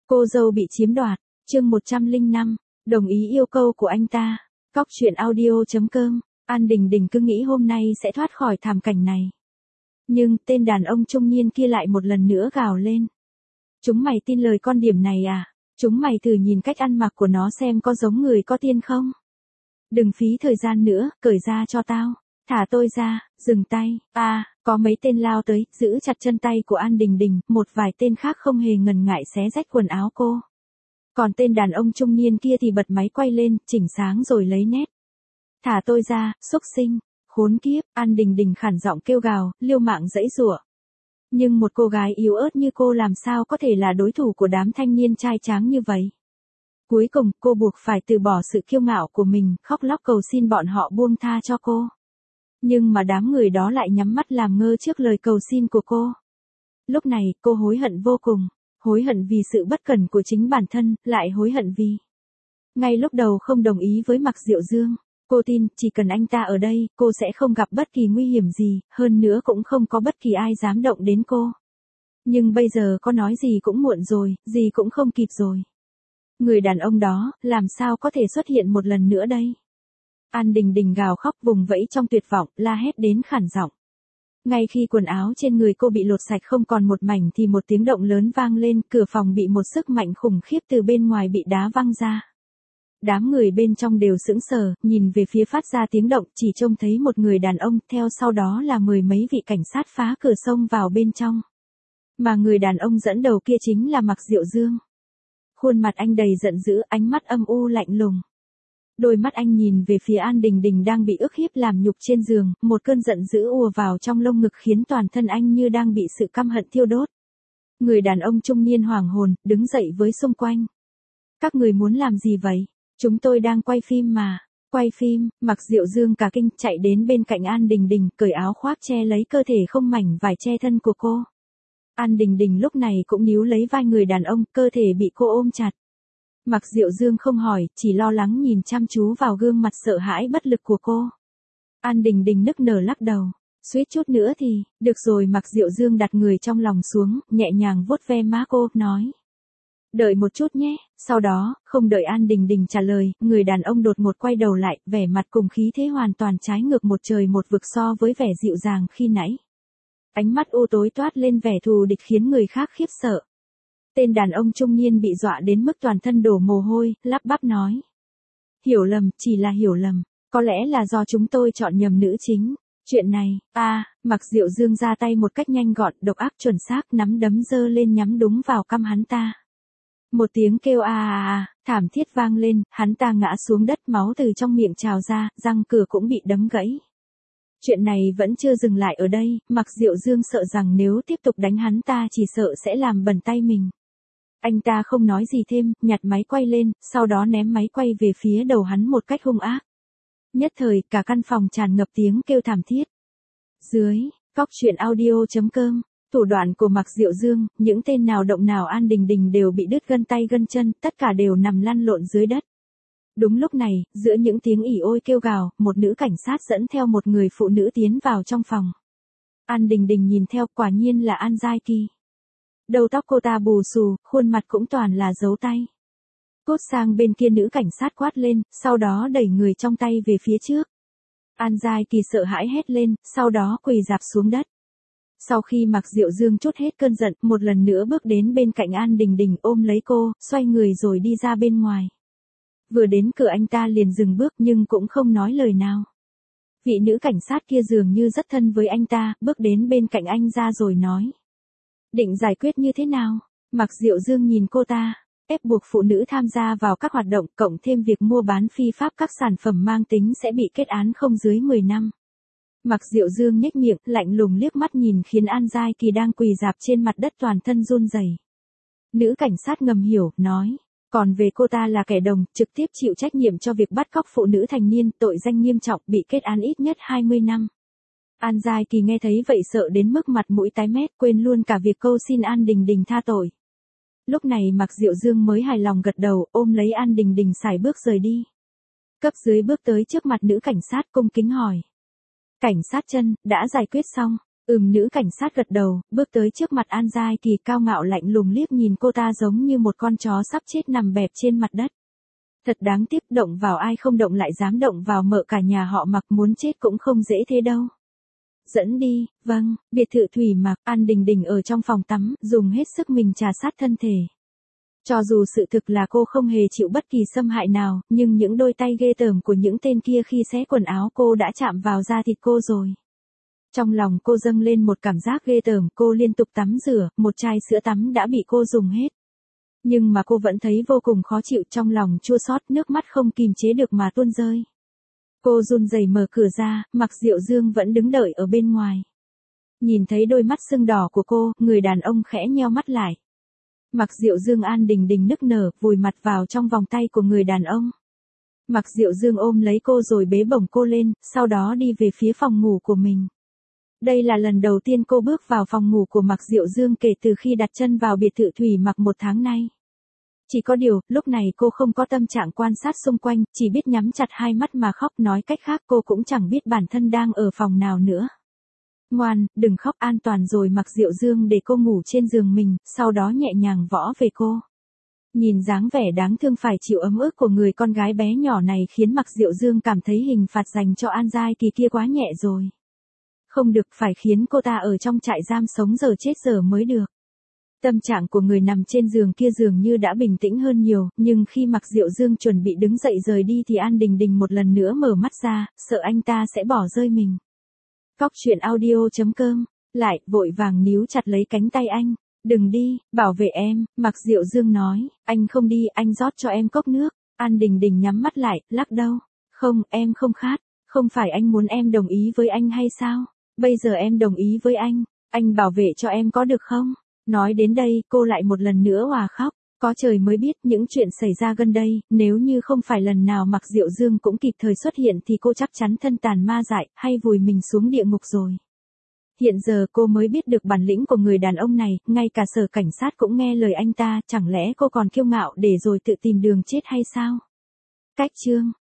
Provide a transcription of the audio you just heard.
Cô dâu bị chiếm đoạt, chương 105, đồng ý yêu cầu của anh ta. Cóc truyện audio.com, An Đình Đình cứ nghĩ hôm nay sẽ thoát khỏi thảm cảnh này. Nhưng tên đàn ông trung niên kia lại một lần nữa gào lên. Chúng mày tin lời con điểm này à? Chúng mày thử nhìn cách ăn mặc của nó xem có giống người có tiên không? Đừng phí thời gian nữa, cởi ra cho tao. Thả tôi ra, dừng tay. Có mấy tên lao tới, giữ chặt chân tay của An Đình Đình, một vài tên khác không hề ngần ngại xé rách quần áo cô. Còn tên đàn ông trung niên kia thì bật máy quay lên, chỉnh sáng rồi lấy nét. Thả tôi ra, xúc sinh, khốn kiếp, An Đình Đình khản giọng kêu gào, liều mạng giãy giụa. Nhưng một cô gái yếu ớt như cô làm sao có thể là đối thủ của đám thanh niên trai tráng như vậy. Cuối cùng, cô buộc phải từ bỏ sự kiêu ngạo của mình, khóc lóc cầu xin bọn họ buông tha cho cô. Nhưng mà đám người đó lại nhắm mắt làm ngơ trước lời cầu xin của cô. Lúc này, cô hối hận vô cùng. Hối hận vì sự bất cẩn của chính bản thân, lại hối hận vì ngay lúc đầu không đồng ý với Mạc Diệu Dương. Cô tin, chỉ cần anh ta ở đây, cô sẽ không gặp bất kỳ nguy hiểm gì, hơn nữa cũng không có bất kỳ ai dám động đến cô. Nhưng bây giờ có nói gì cũng muộn rồi, gì cũng không kịp rồi. Người đàn ông đó, làm sao có thể xuất hiện một lần nữa đây? An Đình Đình gào khóc vùng vẫy trong tuyệt vọng, la hét đến khản giọng. Ngay khi quần áo trên người cô bị lột sạch không còn một mảnh thì một tiếng động lớn vang lên, cửa phòng bị một sức mạnh khủng khiếp từ bên ngoài bị đá văng ra. Đám người bên trong đều sững sờ, nhìn về phía phát ra tiếng động, chỉ trông thấy một người đàn ông, theo sau đó là mười mấy vị cảnh sát phá cửa xông vào bên trong. Mà người đàn ông dẫn đầu kia chính là Mạc Diệu Dương. Khuôn mặt anh đầy giận dữ, ánh mắt âm u lạnh lùng. Đôi mắt anh nhìn về phía An Đình Đình đang bị ức hiếp làm nhục trên giường, một cơn giận dữ ùa vào trong lông ngực khiến toàn thân anh như đang bị sự căm hận thiêu đốt. Người đàn ông trung niên hoảng hồn, đứng dậy với xung quanh. Các người muốn làm gì vậy? Chúng tôi đang quay phim mà. Quay phim, Mạc Diệu Dương cả kinh chạy đến bên cạnh An Đình Đình, cởi áo khoác che lấy cơ thể không mảnh vải che thân của cô. An Đình Đình lúc này cũng níu lấy vai người đàn ông, cơ thể bị cô ôm chặt. Mạc Diệu Dương không hỏi, chỉ lo lắng nhìn chăm chú vào gương mặt sợ hãi bất lực của cô. An Đình Đình nức nở lắc đầu. Suýt chút nữa thì, được rồi. Mạc Diệu Dương đặt người trong lòng xuống, nhẹ nhàng vuốt ve má cô, nói. Đợi một chút nhé, sau đó, không đợi An Đình Đình trả lời, người đàn ông đột ngột quay đầu lại, vẻ mặt cùng khí thế hoàn toàn trái ngược một trời một vực so với vẻ dịu dàng khi nãy. Ánh mắt u tối toát lên vẻ thù địch khiến người khác khiếp sợ. Tên đàn ông trung niên bị dọa đến mức toàn thân đổ mồ hôi, lắp bắp nói. Hiểu lầm, chỉ là hiểu lầm, có lẽ là do chúng tôi chọn nhầm nữ chính. Chuyện này, Mạc Diệu Dương ra tay một cách nhanh gọn, độc ác chuẩn xác, nắm đấm giơ lên nhắm đúng vào cằm hắn ta. Một tiếng kêu thảm thiết vang lên, hắn ta ngã xuống đất, máu từ trong miệng trào ra, răng cửa cũng bị đấm gãy. Chuyện này vẫn chưa dừng lại ở đây, Mạc Diệu Dương sợ rằng nếu tiếp tục đánh hắn ta chỉ sợ sẽ làm bẩn tay mình. Anh ta không nói gì thêm, nhặt máy quay lên, sau đó ném máy quay về phía đầu hắn một cách hung ác. Nhất thời, cả căn phòng tràn ngập tiếng kêu thảm thiết. Dưới, Cóc truyện audio.com, thủ đoạn của Mạc Diệu Dương, những tên nào động nào An Đình Đình đều bị đứt gân tay gân chân, tất cả đều nằm lăn lộn dưới đất. Đúng lúc này, giữa những tiếng ỉ ôi kêu gào, một nữ cảnh sát dẫn theo một người phụ nữ tiến vào trong phòng. An Đình Đình nhìn theo, quả nhiên là An Giai Kỳ. Đầu tóc cô ta bù xù, khuôn mặt cũng toàn là dấu tay. Cút sang bên kia, nữ cảnh sát quát lên, sau đó đẩy người trong tay về phía trước. An Giai Kỳ sợ hãi hét lên, sau đó quỳ rạp xuống đất. Sau khi Mạc Diệu Dương trút hết cơn giận, một lần nữa bước đến bên cạnh An Đình Đình ôm lấy cô, xoay người rồi đi ra bên ngoài. Vừa đến cửa anh ta liền dừng bước nhưng cũng không nói lời nào. Vị nữ cảnh sát kia dường như rất thân với anh ta, bước đến bên cạnh anh ra rồi nói. Định giải quyết như thế nào? Mạc Diệu Dương nhìn cô ta, ép buộc phụ nữ tham gia vào các hoạt động, cộng thêm việc mua bán phi pháp các sản phẩm mang tính sẽ bị kết án không dưới 10 năm. Mạc Diệu Dương nhếch miệng, lạnh lùng liếc mắt nhìn khiến An Giai Kỳ đang quỳ rạp trên mặt đất toàn thân run rẩy. Nữ cảnh sát ngầm hiểu, nói. Còn về cô ta là kẻ đồng, trực tiếp chịu trách nhiệm cho việc bắt cóc phụ nữ thành niên, tội danh nghiêm trọng, bị kết án ít nhất 20 năm. An Giai Kỳ nghe thấy vậy sợ đến mức mặt mũi tái mét, quên luôn cả việc câu xin An Đình Đình tha tội. Lúc này Mạc Diệu Dương mới hài lòng gật đầu, ôm lấy An Đình Đình sải bước rời đi. Cấp dưới bước tới trước mặt nữ cảnh sát cung kính hỏi. Cảnh sát Chân, đã giải quyết xong? Nữ cảnh sát gật đầu, bước tới trước mặt An Giai Kỳ cao ngạo lạnh lùng liếc nhìn cô ta giống như một con chó sắp chết nằm bẹp trên mặt đất. Thật đáng tiếc, động vào ai không động lại dám động vào mợ cả nhà họ Mặc, muốn chết cũng không dễ thế đâu. Dẫn đi, vâng, biệt thự Thủy Mặc. An Đình Đình ở trong phòng tắm, dùng hết sức mình trà sát thân thể. Cho dù sự thực là cô không hề chịu bất kỳ xâm hại nào, nhưng những đôi tay ghê tởm của những tên kia khi xé quần áo cô đã chạm vào da thịt cô rồi. Trong lòng cô dâng lên một cảm giác ghê tởm, cô liên tục tắm rửa, một chai sữa tắm đã bị cô dùng hết. Nhưng mà cô vẫn thấy vô cùng khó chịu, trong lòng chua xót, nước mắt không kìm chế được mà tuôn rơi. Cô run rẩy mở cửa ra, Mạc Diệu Dương vẫn đứng đợi ở bên ngoài. Nhìn thấy đôi mắt sưng đỏ của cô, người đàn ông khẽ nheo mắt lại. Mạc Diệu Dương. An Đình Đình nức nở, vùi mặt vào trong vòng tay của người đàn ông. Mạc Diệu Dương ôm lấy cô rồi bế bổng cô lên, sau đó đi về phía phòng ngủ của mình. Đây là lần đầu tiên cô bước vào phòng ngủ của Mạc Diệu Dương kể từ khi đặt chân vào biệt thự Thủy Mặc 1 tháng nay. Chỉ có điều, lúc này cô không có tâm trạng quan sát xung quanh, chỉ biết nhắm chặt hai mắt mà khóc, nói cách khác cô cũng chẳng biết bản thân đang ở phòng nào nữa. Ngoan, đừng khóc, an toàn rồi. Mạc Diệu Dương để cô ngủ trên giường mình, sau đó nhẹ nhàng võ về cô. Nhìn dáng vẻ đáng thương phải chịu ấm ức của người con gái bé nhỏ này khiến Mạc Diệu Dương cảm thấy hình phạt dành cho An Giai Kỳ kia quá nhẹ rồi. Không được, phải khiến cô ta ở trong trại giam sống giờ chết giờ mới được. Tâm trạng của người nằm trên giường kia dường như đã bình tĩnh hơn nhiều, nhưng khi Mạc Diệu Dương chuẩn bị đứng dậy rời đi thì An Đình Đình một lần nữa mở mắt ra, sợ anh ta sẽ bỏ rơi mình. Cóc truyện audio.com, lại, vội vàng níu chặt lấy cánh tay anh. Đừng đi, bảo vệ em. Mạc Diệu Dương nói, anh không đi, anh rót cho em cốc nước. An Đình Đình nhắm mắt lại, lắc đầu. Không, em không khát. Không phải anh muốn em đồng ý với anh hay sao? Bây giờ em đồng ý với anh bảo vệ cho em có được không? Nói đến đây, cô lại một lần nữa òa khóc. Có trời mới biết những chuyện xảy ra gần đây, nếu như không phải lần nào Mạc Diệu Dương cũng kịp thời xuất hiện thì cô chắc chắn thân tàn ma dại, hay vùi mình xuống địa ngục rồi. Hiện giờ cô mới biết được bản lĩnh của người đàn ông này, ngay cả sở cảnh sát cũng nghe lời anh ta, chẳng lẽ cô còn kiêu ngạo để rồi tự tìm đường chết hay sao? Cách chương